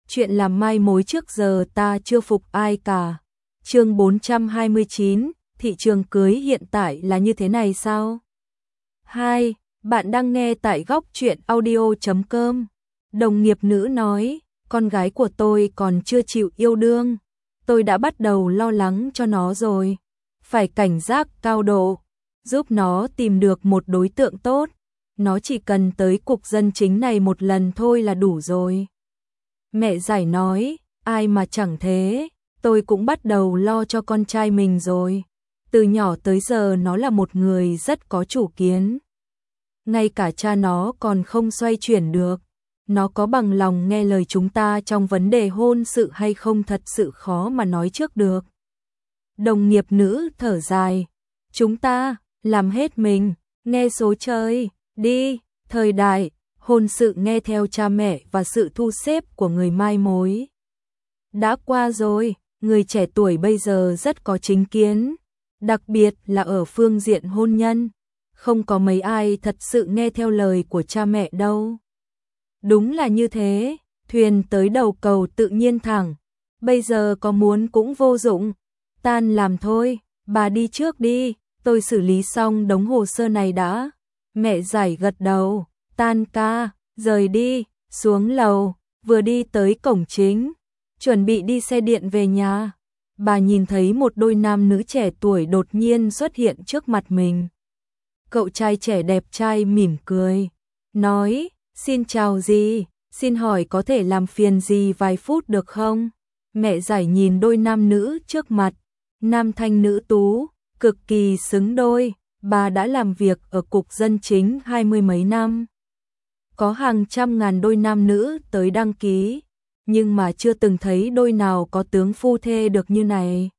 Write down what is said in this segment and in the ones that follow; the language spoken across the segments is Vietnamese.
chuyện làm mai mối trước giờ ta chưa phục ai cả. Chương 429, thị trường cưới hiện tại là như thế này sao? 2. Bạn đang nghe tại góc truyện audio.com. Đồng nghiệp nữ nói, con gái của tôi còn chưa chịu yêu đương. Tôi đã bắt đầu lo lắng cho nó rồi. Phải cảnh giác cao độ, giúp nó tìm được một đối tượng tốt. Nó chỉ cần tới cục dân chính này một lần thôi là đủ rồi. Mẹ Giải nói, ai mà chẳng thế, tôi cũng bắt đầu lo cho con trai mình rồi. Từ nhỏ tới giờ nó là một người rất có chủ kiến. Ngay cả cha nó còn không xoay chuyển được. Nó có bằng lòng nghe lời chúng ta trong vấn đề hôn sự hay không thật sự khó mà nói trước được. Đồng nghiệp nữ thở dài. Chúng ta, làm hết mình, nghe số trời, đi, thời đại, hôn sự nghe theo cha mẹ và sự thu xếp của người mai mối. Đã qua rồi, người trẻ tuổi bây giờ rất có chính kiến, đặc biệt là ở phương diện hôn nhân. Không có mấy ai thật sự nghe theo lời của cha mẹ đâu. Đúng là như thế, thuyền tới đầu cầu tự nhiên thẳng, bây giờ có muốn cũng vô dụng. Tan làm thôi, bà đi trước đi, tôi xử lý xong đống hồ sơ này đã. Mẹ Giải gật đầu, tan ca, rời đi, xuống lầu, vừa đi tới cổng chính, chuẩn bị đi xe điện về nhà. Bà nhìn thấy một đôi nam nữ trẻ tuổi đột nhiên xuất hiện trước mặt mình. Cậu trai trẻ đẹp trai mỉm cười, nói, xin chào dì, xin hỏi có thể làm phiền dì vài phút được không? Mẹ Giải nhìn đôi nam nữ trước mặt, nam thanh nữ tú, cực kỳ xứng đôi. Bà đã làm việc ở cục dân chính 20 mấy năm. Có hàng trăm ngàn đôi nam nữ tới đăng ký, nhưng mà chưa từng thấy đôi nào có tướng phu thê được như này.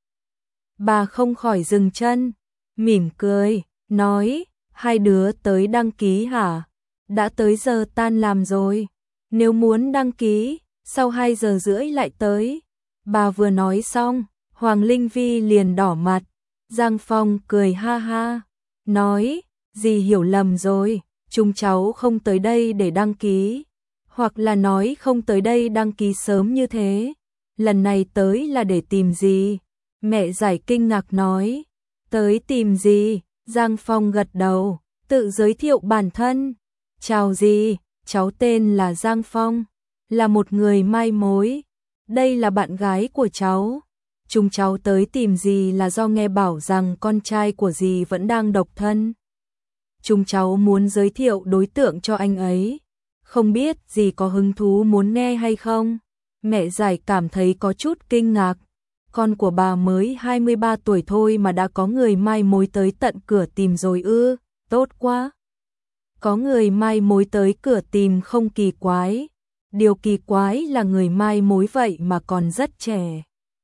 Bà không khỏi dừng chân, mỉm cười, nói, hai đứa tới đăng ký hả? Đã tới giờ tan làm rồi, nếu muốn đăng ký, sau 2 giờ rưỡi lại tới. Bà vừa nói xong, Hoàng Linh Vi liền đỏ mặt. Giang Phong cười ha ha, nói, dì hiểu lầm rồi, chúng cháu không tới đây để đăng ký, hoặc là nói không tới đây đăng ký sớm như thế, lần này tới là để tìm dì. Mẹ Giải kinh ngạc nói, tới tìm dì. Giang Phong gật đầu, tự giới thiệu bản thân, chào dì, cháu tên là Giang Phong, là một người mai mối, đây là bạn gái của cháu. Chúng cháu tới tìm dì là do nghe bảo rằng con trai của dì vẫn đang độc thân. Chúng cháu muốn giới thiệu đối tượng cho anh ấy. Không biết dì có hứng thú muốn nghe hay không? Mẹ Giải cảm thấy có chút kinh ngạc. Con của bà mới 23 tuổi thôi mà đã có người mai mối tới tận cửa tìm rồi ư, tốt quá. Có người mai mối tới cửa tìm không kỳ quái. Điều kỳ quái là người mai mối vậy mà còn rất trẻ.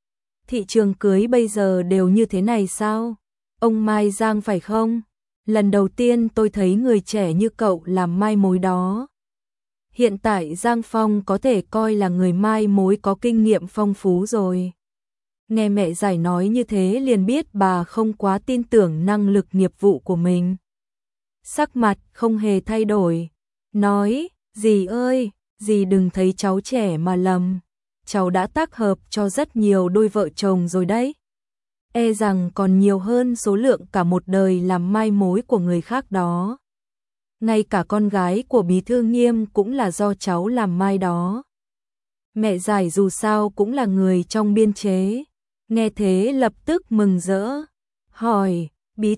Thị trường cưới bây giờ đều như thế này sao? Ông Mai Giang phải không? Lần đầu tiên tôi thấy người trẻ như cậu làm mai mối đó. Hiện tại Giang Phong có thể coi là người mai mối có kinh nghiệm phong phú rồi. Nghe mẹ Giải nói như thế liền biết bà không quá tin tưởng năng lực nghiệp vụ của mình. Sắc mặt không hề thay đổi, nói, dì ơi, dì đừng thấy cháu trẻ mà lầm. Cháu đã tác hợp cho rất nhiều đôi vợ chồng rồi đấy. E rằng còn nhiều hơn số lượng cả một đời làm mai mối của người khác đó. Ngay cả con gái của Bí thư Nghiêm cũng là do cháu làm mai đó. Mẹ Giải dù sao cũng là người trong biên chế. Nghe thế lập tức mừng rỡ. Hỏi, Bí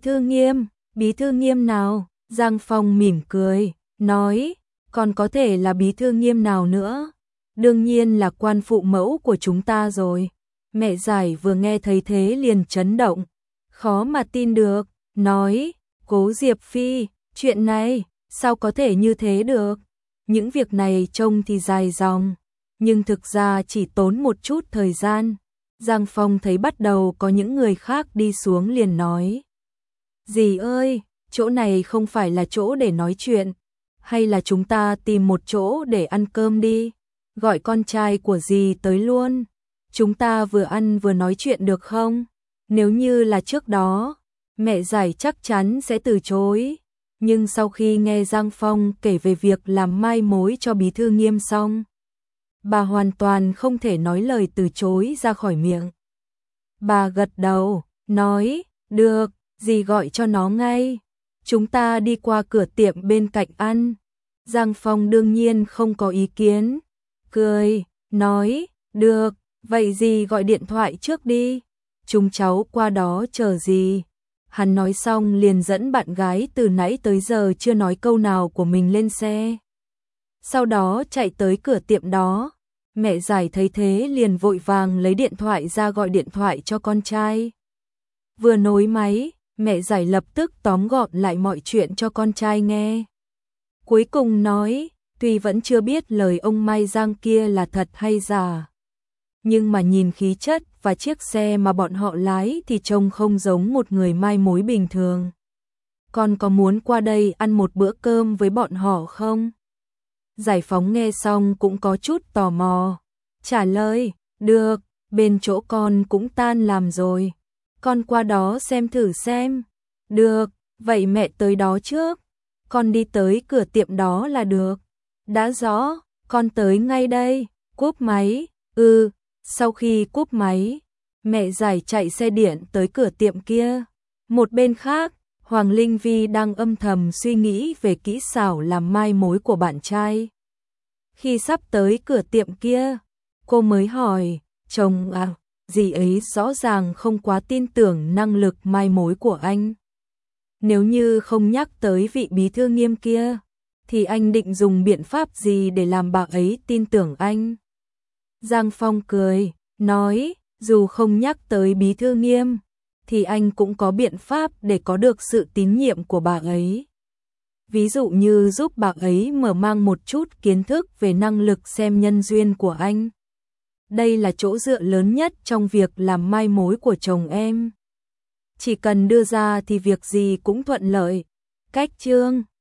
thư Nghiêm nào? Giang Phong mỉm cười, nói, còn có thể là Bí thư Nghiêm nào nữa? Đương nhiên là quan phụ mẫu của chúng ta rồi. Mẹ Giải vừa nghe thấy thế liền chấn động, khó mà tin được, nói, Cố Diệp Phi, chuyện này, sao có thể như thế được? Những việc này trông thì dài dòng, nhưng thực ra chỉ tốn một chút thời gian. Giang Phong thấy bắt đầu có những người khác đi xuống liền nói, dì ơi, chỗ này không phải là chỗ để nói chuyện, hay là chúng ta tìm một chỗ để ăn cơm đi? Gọi con trai của dì tới luôn, chúng ta vừa ăn vừa nói chuyện được không? Nếu như là trước đó, mẹ Giải chắc chắn sẽ từ chối. Nhưng sau khi nghe Giang Phong kể về việc làm mai mối cho Bí thư Nghiêm xong, Bà hoàn toàn không thể nói lời từ chối ra khỏi miệng. Bà gật đầu, nói, được, dì gọi cho nó ngay. Chúng ta đi qua cửa tiệm bên cạnh ăn. Giang Phong đương nhiên không có ý kiến. Cười, nói, được, vậy dì gọi điện thoại trước đi. Chúng cháu qua đó chờ dì. Hắn nói xong liền dẫn bạn gái từ nãy tới giờ chưa nói câu nào của mình lên xe. Sau đó chạy tới cửa tiệm đó. Mẹ Giải thấy thế liền vội vàng lấy điện thoại ra gọi điện thoại cho con trai. Vừa nối máy, mẹ Giải lập tức tóm gọn lại mọi chuyện cho con trai nghe. Cuối cùng nói, tuy vẫn chưa biết lời ông Mai Giang kia là thật hay giả, nhưng mà nhìn khí chất và chiếc xe mà bọn họ lái thì trông không giống một người mai mối bình thường. Con có muốn qua đây ăn một bữa cơm với bọn họ không? Giải Phóng nghe xong cũng có chút tò mò. Trả lời, được, bên chỗ con cũng tan làm rồi. Con qua đó xem thử xem. Được, vậy mẹ tới đó trước. Con đi tới cửa tiệm đó là được. Đã rõ, con tới ngay đây. Cúp máy, Sau khi cúp máy, mẹ Giải chạy xe điện tới cửa tiệm kia. Một bên khác, Hoàng Linh Vi đang âm thầm suy nghĩ về kỹ xảo làm mai mối của bạn trai. Khi sắp tới cửa tiệm kia, cô mới hỏi, chồng à, dì ấy rõ ràng không quá tin tưởng năng lực mai mối của anh. Nếu như không nhắc tới vị bí thư Nghiêm kia, thì anh định dùng biện pháp gì để làm bà ấy tin tưởng anh? Giang Phong cười, nói, dù không nhắc tới bí thư Nghiêm, thì anh cũng có biện pháp để có được sự tín nhiệm của bà ấy. Ví dụ như giúp bà ấy mở mang một chút kiến thức về năng lực xem nhân duyên của anh. Đây là chỗ dựa lớn nhất trong việc làm mai mối của chồng em. Chỉ cần đưa ra thì việc gì cũng thuận lợi. Cách chương